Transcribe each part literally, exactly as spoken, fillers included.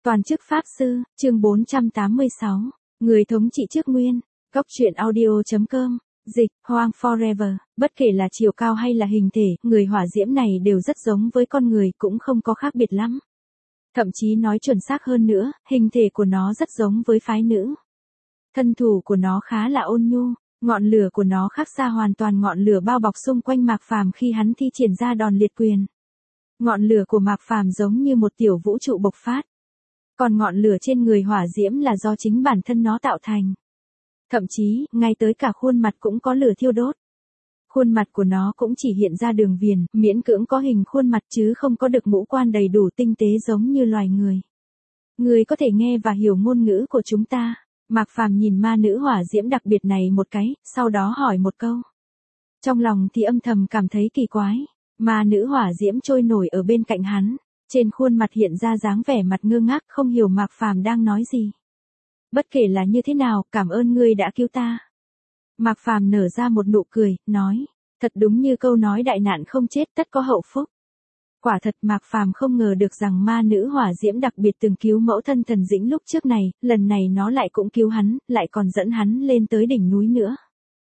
Toàn chức Pháp Sư, chương bốn trăm tám mươi sáu. Người thống trị trước nguyên. Góc truyện audio chấm com. Dịch, Hoang Forever. Bất kể là chiều cao hay là hình thể, người hỏa diễm này đều rất giống với con người, cũng không có khác biệt lắm. Thậm chí nói chuẩn xác hơn nữa, hình thể của nó rất giống với phái nữ. Thân thủ của nó khá là ôn nhu, ngọn lửa của nó khác xa hoàn toàn ngọn lửa bao bọc xung quanh Mạc Phàm khi hắn thi triển ra đòn liệt quyền. Ngọn lửa của Mạc Phàm giống như một tiểu vũ trụ bộc phát. Còn ngọn lửa trên người hỏa diễm là do chính bản thân nó tạo thành. Thậm chí, ngay tới cả khuôn mặt cũng có lửa thiêu đốt. Khuôn mặt của nó cũng chỉ hiện ra đường viền, miễn cưỡng có hình khuôn mặt chứ không có được ngũ quan đầy đủ tinh tế giống như loài người. Người có thể nghe và hiểu ngôn ngữ của chúng ta. Mạc Phàm nhìn ma nữ hỏa diễm đặc biệt này một cái, sau đó hỏi một câu. Trong lòng thì âm thầm cảm thấy kỳ quái. Ma nữ hỏa diễm trôi nổi ở bên cạnh hắn. Trên khuôn mặt hiện ra dáng vẻ mặt ngơ ngác, không hiểu Mạc Phàm đang nói gì. Bất kể là như thế nào, cảm ơn ngươi đã cứu ta. Mạc Phàm nở ra một nụ cười, nói, thật đúng như câu nói đại nạn không chết tất có hậu phúc. Quả thật Mạc Phàm không ngờ được rằng ma nữ hỏa diễm đặc biệt từng cứu mẫu thân Thần Dĩnh lúc trước này, lần này nó lại cũng cứu hắn, lại còn dẫn hắn lên tới đỉnh núi nữa.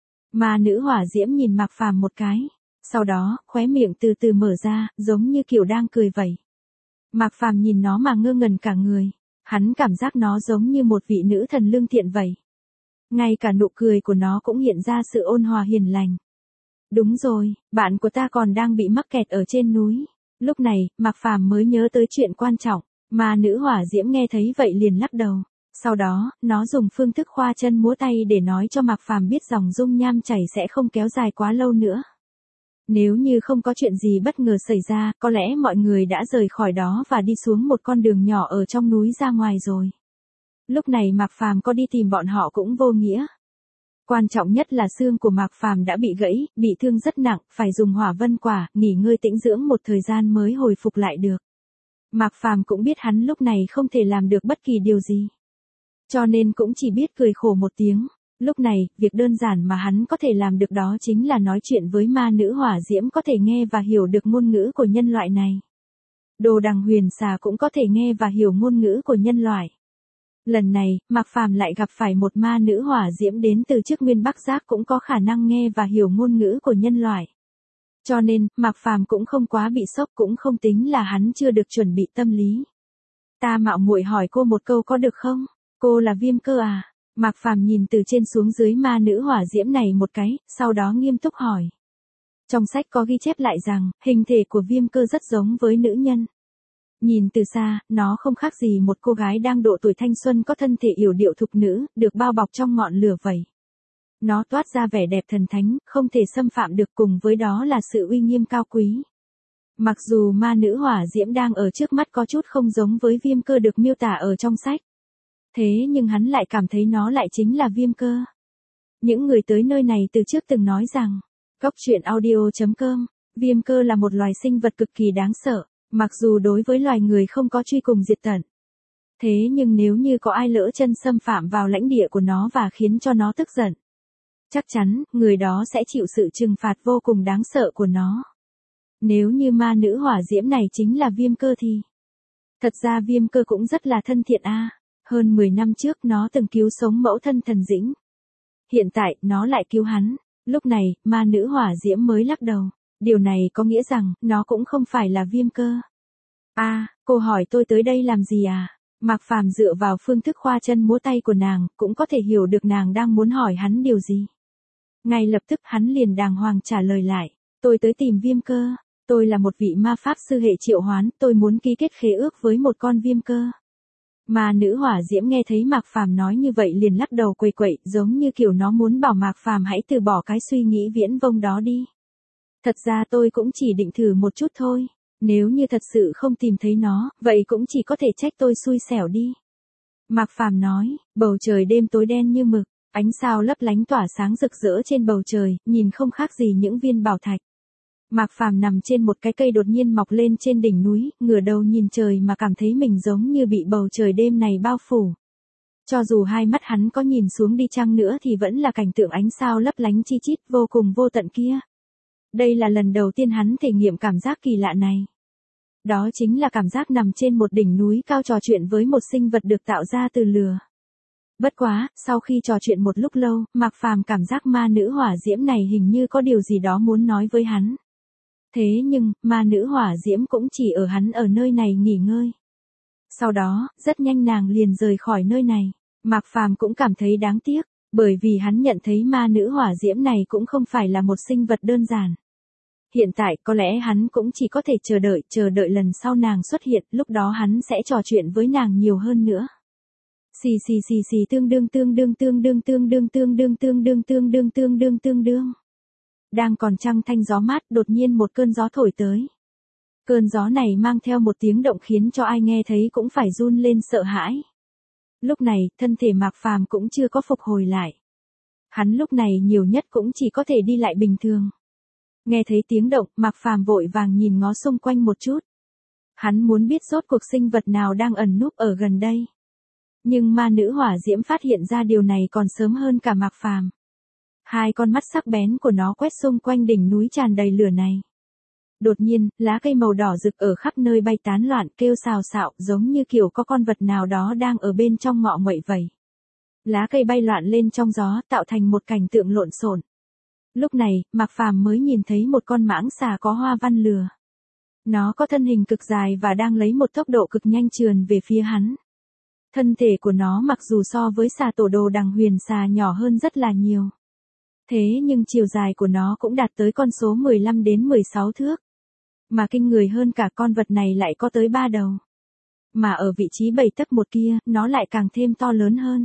Ma nữ hỏa diễm nhìn Mạc Phàm một cái, sau đó, khóe miệng từ từ mở ra, giống như kiểu đang cười vậy. Mạc Phàm nhìn nó mà ngơ ngẩn cả người, hắn cảm giác nó giống như một vị nữ thần lương thiện vậy. Ngay cả nụ cười của nó cũng hiện ra sự ôn hòa hiền lành. Đúng rồi, bạn của ta còn đang bị mắc kẹt ở trên núi. Lúc này, Mạc Phàm mới nhớ tới chuyện quan trọng, mà nữ hỏa diễm nghe thấy vậy liền lắc đầu. Sau đó, nó dùng phương thức khoa chân múa tay để nói cho Mạc Phàm biết dòng dung nham chảy sẽ không kéo dài quá lâu nữa. Nếu như không có chuyện gì bất ngờ xảy ra, có lẽ mọi người đã rời khỏi đó và đi xuống một con đường nhỏ ở trong núi ra ngoài rồi. Lúc này Mạc Phàm có đi tìm bọn họ cũng vô nghĩa. Quan trọng nhất là xương của Mạc Phàm đã bị gãy, bị thương rất nặng, phải dùng hỏa vân quả, nghỉ ngơi tĩnh dưỡng một thời gian mới hồi phục lại được. Mạc Phàm cũng biết hắn lúc này không thể làm được bất kỳ điều gì. Cho nên cũng chỉ biết cười khổ một tiếng. Lúc này, việc đơn giản mà hắn có thể làm được đó chính là nói chuyện với ma nữ hỏa diễm có thể nghe và hiểu được ngôn ngữ của nhân loại này. Đồ Đằng Huyền Xà cũng có thể nghe và hiểu ngôn ngữ của nhân loại. Lần này, Mạc Phàm lại gặp phải một ma nữ hỏa diễm đến từ trước Nguyên Bắc Giác cũng có khả năng nghe và hiểu ngôn ngữ của nhân loại. Cho nên, Mạc Phàm cũng không quá bị sốc, cũng không tính là hắn chưa được chuẩn bị tâm lý. Ta mạo muội hỏi cô một câu có được không? Cô là Viêm Cơ à? Mạc Phàm nhìn từ trên xuống dưới ma nữ hỏa diễm này một cái, sau đó nghiêm túc hỏi. Trong sách có ghi chép lại rằng, hình thể của Viêm Cơ rất giống với nữ nhân. Nhìn từ xa, nó không khác gì một cô gái đang độ tuổi thanh xuân có thân thể yểu điệu thục nữ, được bao bọc trong ngọn lửa vậy. Nó toát ra vẻ đẹp thần thánh, không thể xâm phạm được, cùng với đó là sự uy nghiêm cao quý. Mặc dù ma nữ hỏa diễm đang ở trước mắt có chút không giống với Viêm Cơ được miêu tả ở trong sách. Thế nhưng hắn lại cảm thấy nó lại chính là Viêm Cơ. Những người tới nơi này từ trước từng nói rằng, góc truyện audio chấm com, Viêm Cơ là một loài sinh vật cực kỳ đáng sợ, mặc dù đối với loài người không có truy cùng diệt tận. Thế nhưng nếu như có ai lỡ chân xâm phạm vào lãnh địa của nó và khiến cho nó tức giận, chắc chắn, người đó sẽ chịu sự trừng phạt vô cùng đáng sợ của nó. Nếu như ma nữ hỏa diễm này chính là Viêm Cơ thì... Thật ra Viêm Cơ cũng rất là thân thiện a. À. Hơn mười năm trước nó từng cứu sống mẫu thân Thần Dĩnh. Hiện tại, nó lại cứu hắn. Lúc này, ma nữ hỏa diễm mới lắc đầu. Điều này có nghĩa rằng, nó cũng không phải là Viêm Cơ. À, cô hỏi tôi tới đây làm gì à? Mạc Phàm dựa vào phương thức khoa chân múa tay của nàng, cũng có thể hiểu được nàng đang muốn hỏi hắn điều gì. Ngay lập tức hắn liền đàng hoàng trả lời lại. Tôi tới tìm Viêm Cơ. Tôi là một vị ma pháp sư hệ triệu hoán, tôi muốn ký kết khế ước với một con Viêm Cơ. Ma nữ hỏa diễm nghe thấy Mạc Phàm nói như vậy liền lắc đầu quậy quậy, giống như kiểu nó muốn bảo Mạc Phàm hãy từ bỏ cái suy nghĩ viễn vông đó đi. Thật ra tôi cũng chỉ định thử một chút thôi. Nếu như thật sự không tìm thấy nó, vậy cũng chỉ có thể trách tôi xui xẻo đi. Mạc Phàm nói, bầu trời đêm tối đen như mực, ánh sao lấp lánh tỏa sáng rực rỡ trên bầu trời, nhìn không khác gì những viên bảo thạch. Mạc Phàm nằm trên một cái cây đột nhiên mọc lên trên đỉnh núi, ngửa đầu nhìn trời mà cảm thấy mình giống như bị bầu trời đêm này bao phủ. Cho dù hai mắt hắn có nhìn xuống đi chăng nữa thì vẫn là cảnh tượng ánh sao lấp lánh chi chít vô cùng vô tận kia. Đây là lần đầu tiên hắn thể nghiệm cảm giác kỳ lạ này. Đó chính là cảm giác nằm trên một đỉnh núi cao trò chuyện với một sinh vật được tạo ra từ lửa. Bất quá, sau khi trò chuyện một lúc lâu, Mạc Phàm cảm giác ma nữ hỏa diễm này hình như có điều gì đó muốn nói với hắn. Thế nhưng, ma nữ hỏa diễm cũng chỉ ở hắn ở nơi này nghỉ ngơi. Sau đó, rất nhanh nàng liền rời khỏi nơi này. Mạc Phàm cũng cảm thấy đáng tiếc, bởi vì hắn nhận thấy ma nữ hỏa diễm này cũng không phải là một sinh vật đơn giản. Hiện tại có lẽ hắn cũng chỉ có thể chờ đợi, chờ đợi lần sau nàng xuất hiện, lúc đó hắn sẽ trò chuyện với nàng nhiều hơn nữa. Xì xì xì xì tương đương tương đương tương đương tương đương tương đương tương đương tương đương tương đương tương đương. Đang còn trăng thanh gió mát, đột nhiên một cơn gió thổi tới. Cơn gió này mang theo một tiếng động khiến cho ai nghe thấy cũng phải run lên sợ hãi. Lúc này, thân thể Mạc Phàm cũng chưa có phục hồi lại. Hắn lúc này nhiều nhất cũng chỉ có thể đi lại bình thường. Nghe thấy tiếng động, Mạc Phàm vội vàng nhìn ngó xung quanh một chút. Hắn muốn biết rốt cuộc sinh vật nào đang ẩn núp ở gần đây. Nhưng ma nữ hỏa diễm phát hiện ra điều này còn sớm hơn cả Mạc Phàm. Hai con mắt sắc bén của nó quét xung quanh đỉnh núi tràn đầy lửa này. Đột nhiên, lá cây màu đỏ rực ở khắp nơi bay tán loạn kêu xào xạo giống như kiểu có con vật nào đó đang ở bên trong ngọ nguậy vậy. Lá cây bay loạn lên trong gió tạo thành một cảnh tượng lộn xộn. Lúc này, Mạc Phàm mới nhìn thấy một con mãng xà có hoa văn lửa. Nó có thân hình cực dài và đang lấy một tốc độ cực nhanh trườn về phía hắn. Thân thể của nó mặc dù so với xà tổ đồ đằng huyền xà nhỏ hơn rất là nhiều. Thế nhưng chiều dài của nó cũng đạt tới con số mười lăm đến mười sáu thước. Mà kinh người hơn cả con vật này lại có tới ba đầu. Mà ở vị trí bảy tấc một kia, nó lại càng thêm to lớn hơn.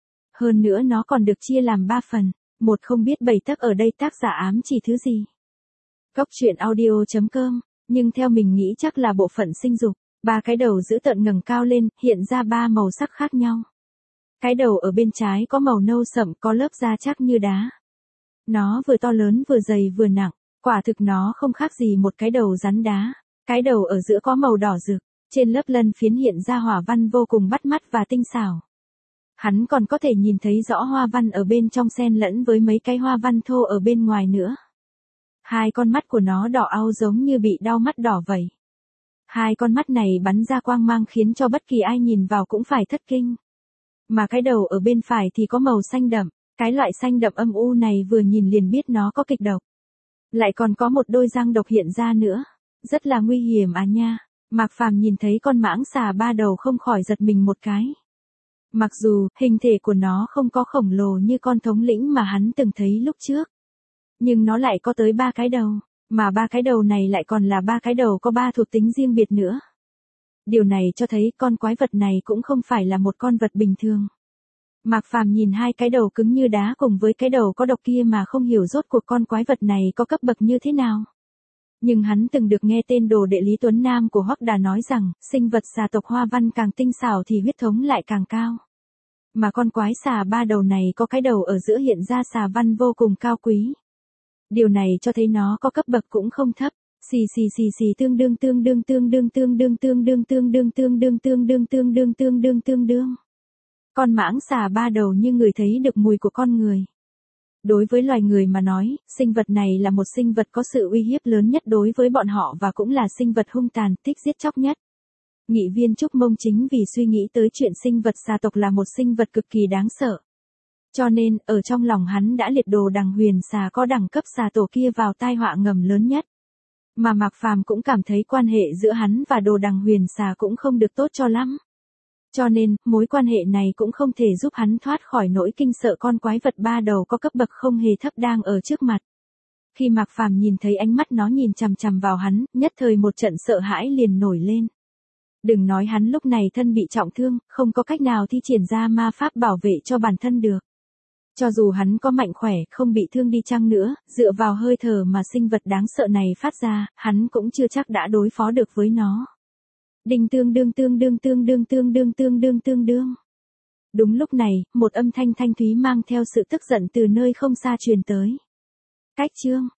Hơn nữa nó còn được chia làm ba phần. Một không biết bảy tấc ở đây tác giả ám chỉ thứ gì. Cốc truyện audio chấm com, nhưng theo mình nghĩ chắc là bộ phận sinh dục. Ba cái đầu giữ tợn ngẩng cao lên, hiện ra ba màu sắc khác nhau. Cái đầu ở bên trái có màu nâu sậm, có lớp da chắc như đá. Nó vừa to lớn vừa dày vừa nặng, quả thực nó không khác gì một cái đầu rắn đá. Cái đầu ở giữa có màu đỏ rực, trên lớp lân phiến hiện ra hỏa văn vô cùng bắt mắt và tinh xảo. Hắn còn có thể nhìn thấy rõ hoa văn ở bên trong xen lẫn với mấy cái hoa văn thô ở bên ngoài nữa. Hai con mắt của nó đỏ au giống như bị đau mắt đỏ vậy. Hai con mắt này bắn ra quang mang khiến cho bất kỳ ai nhìn vào cũng phải thất kinh. Mà cái đầu ở bên phải thì có màu xanh đậm, cái loại xanh đậm âm u này vừa nhìn liền biết nó có kịch độc. Lại còn có một đôi răng độc hiện ra nữa, rất là nguy hiểm à nha. Mạc Phàm nhìn thấy con mãng xà ba đầu không khỏi giật mình một cái. Mặc dù, hình thể của nó không có khổng lồ như con thống lĩnh mà hắn từng thấy lúc trước. Nhưng nó lại có tới ba cái đầu, mà ba cái đầu này lại còn là ba cái đầu có ba thuộc tính riêng biệt nữa. Điều này cho thấy con quái vật này cũng không phải là một con vật bình thường. Mạc Phàm nhìn hai cái đầu cứng như đá cùng với cái đầu có độc kia mà không hiểu rốt cuộc con quái vật này có cấp bậc như thế nào. Nhưng hắn từng được nghe tên đồ đệ Lý Tuấn Nam của Hoắc Đà nói rằng, sinh vật xà tộc hoa văn càng tinh xảo thì huyết thống lại càng cao. Mà con quái xà ba đầu này có cái đầu ở giữa hiện ra xà văn vô cùng cao quý. Điều này cho thấy nó có cấp bậc cũng không thấp. Xì xì xì xì tương đương tương đương tương đương tương đương tương đương tương đương tương đương tương đương tương đương tương đương tương đương. Con mãng xà ba đầu như người thấy được mùi của con người. Đối với loài người mà nói, sinh vật này là một sinh vật có sự uy hiếp lớn nhất đối với bọn họ và cũng là sinh vật hung tàn, thích giết chóc nhất. Nghị viên Trúc Mông chính vì suy nghĩ tới chuyện sinh vật xà tộc là một sinh vật cực kỳ đáng sợ. Cho nên, ở trong lòng hắn đã liệt đồ đằng huyền xà có đẳng cấp xà tổ kia vào tai họa ngầm lớn nhất. Mà Mạc Phàm cũng cảm thấy quan hệ giữa hắn và đồ đằng huyền xà cũng không được tốt cho lắm. Cho nên, mối quan hệ này cũng không thể giúp hắn thoát khỏi nỗi kinh sợ con quái vật ba đầu có cấp bậc không hề thấp đang ở trước mặt. Khi Mạc Phàm nhìn thấy ánh mắt nó nhìn chằm chằm vào hắn, nhất thời một trận sợ hãi liền nổi lên. Đừng nói hắn lúc này thân bị trọng thương, không có cách nào thi triển ra ma pháp bảo vệ cho bản thân được. Cho dù hắn có mạnh khỏe, không bị thương đi chăng nữa, dựa vào hơi thở mà sinh vật đáng sợ này phát ra, hắn cũng chưa chắc đã đối phó được với nó. Đinh tương đương tương đương tương đương tương đương tương đương tương đương. Đúng lúc này, một âm thanh thanh thúy mang theo sự tức giận từ nơi không xa truyền tới. Cách chương,